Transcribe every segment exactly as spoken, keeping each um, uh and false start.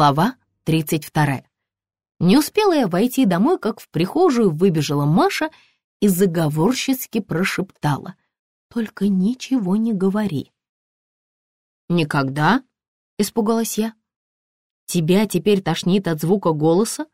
Глава тридцать вторая. Не успела я войти домой, как в прихожую выбежала Маша и заговорщицки прошептала: «Только ничего не говори». «Никогда?» — испугалась я. «Тебя теперь тошнит от звука голоса?»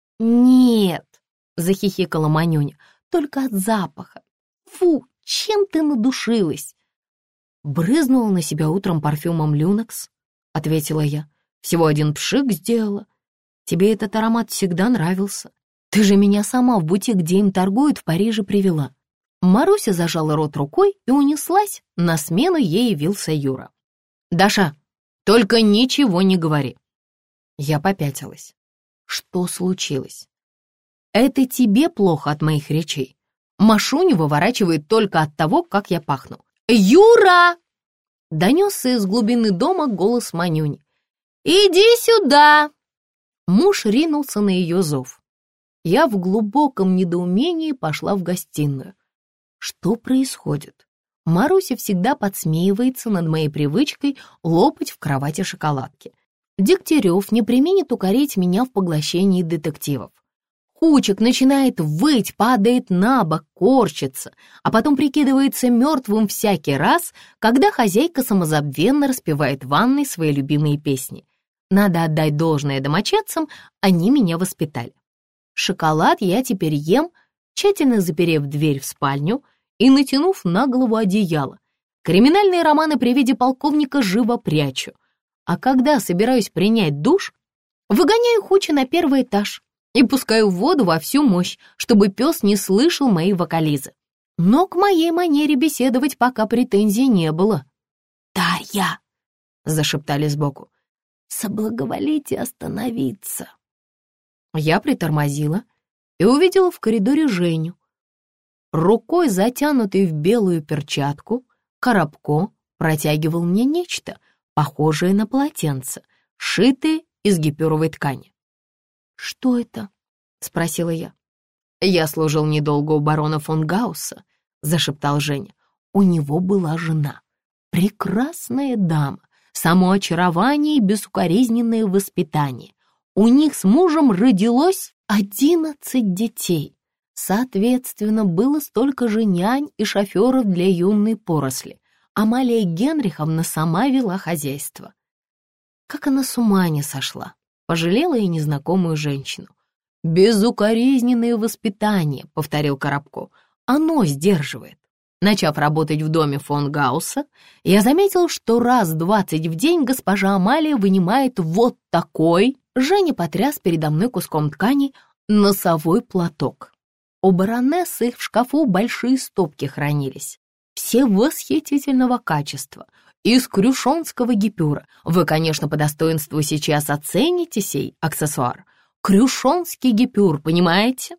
«Нет», — захихикала Манюня, — «только от запаха. Фу, чем ты надушилась?» «Брызнула на себя утром парфюмом «Люнекс», — ответила я. «Всего один пшик сделала. Тебе этот аромат всегда нравился. Ты же меня сама в бутик, где им торгуют, в Париже привела». Маруся зажала рот рукой и унеслась. На смену ей явился Юра. «Даша, только ничего не говори». Я попятилась. «Что случилось?» «Это тебе плохо от моих речей. Машуню выворачивает только от того, как я пахну». «Юра!» — донесся из глубины дома голос Манюни. «Иди сюда!» Муж ринулся на ее зов. Я в глубоком недоумении пошла в гостиную. Что происходит? Маруся всегда подсмеивается над моей привычкой лопать в кровати шоколадки. Дегтярев не преминет укорить меня в поглощении детективов. Кучик начинает выть, падает на бок, корчится, а потом прикидывается мертвым всякий раз, когда хозяйка самозабвенно распевает в ванной свои любимые песни. Надо отдать должное домочадцам, они меня воспитали. Шоколад я теперь ем, тщательно заперев дверь в спальню и натянув на голову одеяло. Криминальные романы при виде полковника живо прячу. А когда собираюсь принять душ, выгоняю Хуча на первый этаж и пускаю воду во всю мощь, чтобы пес не слышал мои вокализы. Но к моей манере беседовать пока претензий не было. «Дарья!» — зашептали сбоку. «Соблаговолите остановиться». Я притормозила и увидела в коридоре Женю. Рукой, затянутой в белую перчатку, Коробко протягивал мне нечто, похожее на полотенце, сшитое из гипюровой ткани. «Что это?» — спросила я. «Я служил недолго у барона фон Гаусса», — зашептал Женя. «У него была жена, прекрасная дама, само очарование и безукоризненное воспитание. У них с мужем родилось одиннадцать детей. Соответственно, было столько же нянь и шоферов для юной поросли. Амалия Генриховна сама вела хозяйство». Как она с ума не сошла, пожалела я незнакомую женщину. «Безукоризненное воспитание», — повторил Коробко, — «оно сдерживает». Начав работать в доме фон Гаусса, я заметил, что раз двадцать в день госпожа Амалия вынимает вот такой, Женя потряс передо мной куском ткани, носовой платок. У баронессы их в шкафу большие стопки хранились, все восхитительного качества, из крюшонского гипюра. Вы, конечно, по достоинству сейчас оцените сей аксессуар. Крюшонский гипюр, понимаете?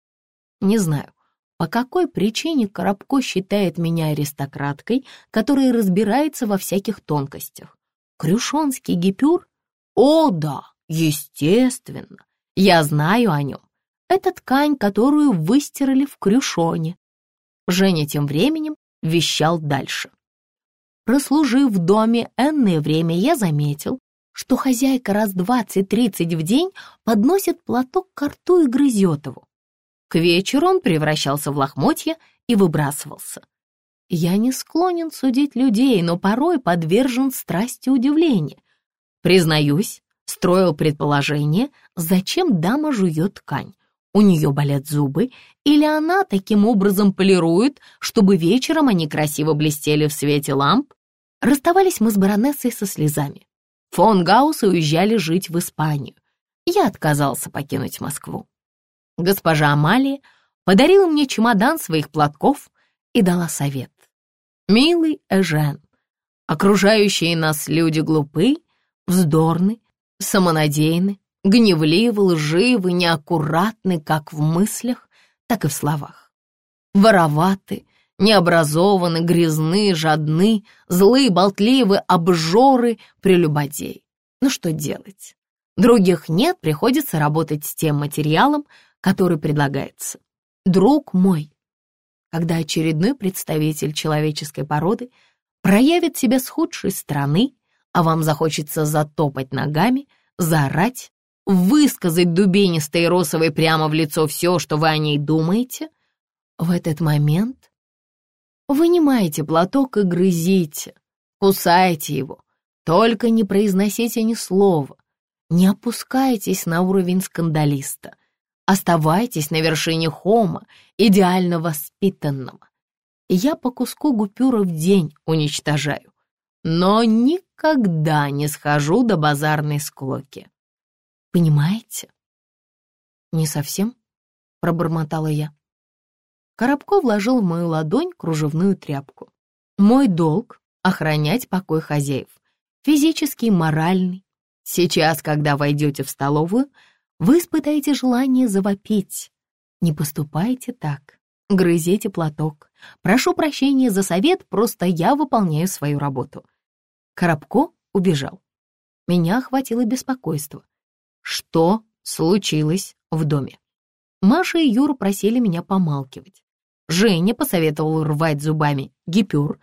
Не знаю, по какой причине Коробко считает меня аристократкой, которая разбирается во всяких тонкостях. Крюшонский гипюр? О, да, естественно, я знаю о нем. Это ткань, которую выстирали в Крюшоне. Женя тем временем вещал дальше. Прослужив в доме энное время, я заметил, что хозяйка раз двадцать-тридцать в день подносит платок к рту и грызет его. К вечеру он превращался в лохмотья и выбрасывался. Я не склонен судить людей, но порой подвержен страсти удивления. Признаюсь, строил предположение, зачем дама жует ткань. У нее болят зубы, или она таким образом полирует, чтобы вечером они красиво блестели в свете ламп? Расставались мы с баронессой со слезами. Фон Гауссы уезжали жить в Испанию. Я отказался покинуть Москву. Госпожа Амалия подарила мне чемодан своих платков и дала совет. «Милый Эжен, окружающие нас люди глупы, вздорны, самонадеянны, гневливы, лживы, неаккуратны как в мыслях, так и в словах. Вороваты, необразованы, грязны, жадны, злые, болтливы, обжоры, прелюбодеи. Ну что делать? Других нет, приходится работать с тем материалом, который предлагается. Друг мой, когда очередной представитель человеческой породы проявит себя с худшей стороны, а вам захочется затопать ногами, заорать, высказать дубинистой и росовой прямо в лицо все, что вы о ней думаете, в этот момент вынимайте платок и грызите, кусайте его, только не произносите ни слова, не опускайтесь на уровень скандалиста, оставайтесь на вершине хома, идеально воспитанного. Я по куску гупюра в день уничтожаю, но никогда не схожу до базарной склоки. Понимаете? Не совсем, пробормотала я. Коробко вложил в мою ладонь кружевную тряпку. Мой долг — охранять покой хозяев, физический и моральный. Сейчас, когда войдете в столовую, вы испытаете желание завопить. Не поступайте так. Грызите платок. Прошу прощения за совет, просто я выполняю свою работу. Коробко убежал. Меня охватило беспокойство. Что случилось в доме? Маша и Юра просили меня помалкивать. Женя посоветовал рвать зубами гипюр.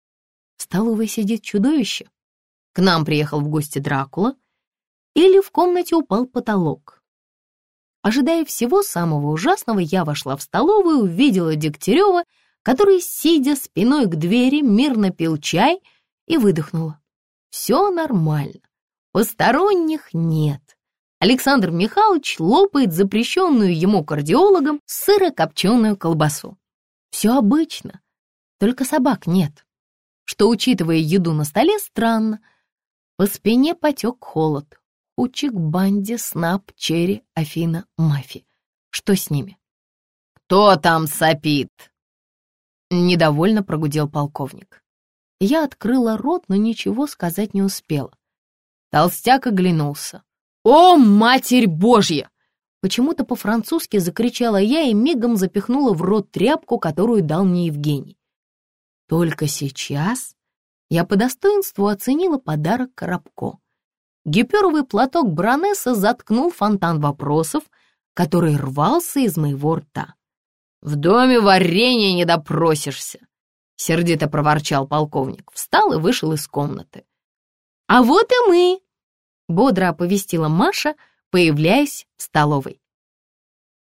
В столовой сидит чудовище. К нам приехал в гости Дракула. Или в комнате упал потолок. Ожидая всего самого ужасного, я вошла в столовую, увидела Дегтярева, который, сидя спиной к двери, мирно пил чай, и выдохнула. Все нормально, посторонних нет. Александр Михайлович лопает запрещенную ему кардиологом сырокопченую колбасу. Все обычно, только собак нет. Что, учитывая еду на столе, странно. По спине потек холод. Учик, Банди, Снап, Черри, Афина, Мафи. Что с ними? «Кто там сопит?» Недовольно прогудел полковник. Я открыла рот, но ничего сказать не успела. Толстяк оглянулся. «О, Матерь Божья!» Почему-то по-французски закричала я и мигом запихнула в рот тряпку, которую дал мне Евгений. Только сейчас я по достоинству оценила подарок Коробко. Гипюровый платок баронессы заткнул фонтан вопросов, который рвался из моего рта. «В доме варенья не допросишься», — сердито проворчал полковник, встал и вышел из комнаты. «А вот и мы», — бодро оповестила Маша, появляясь в столовой.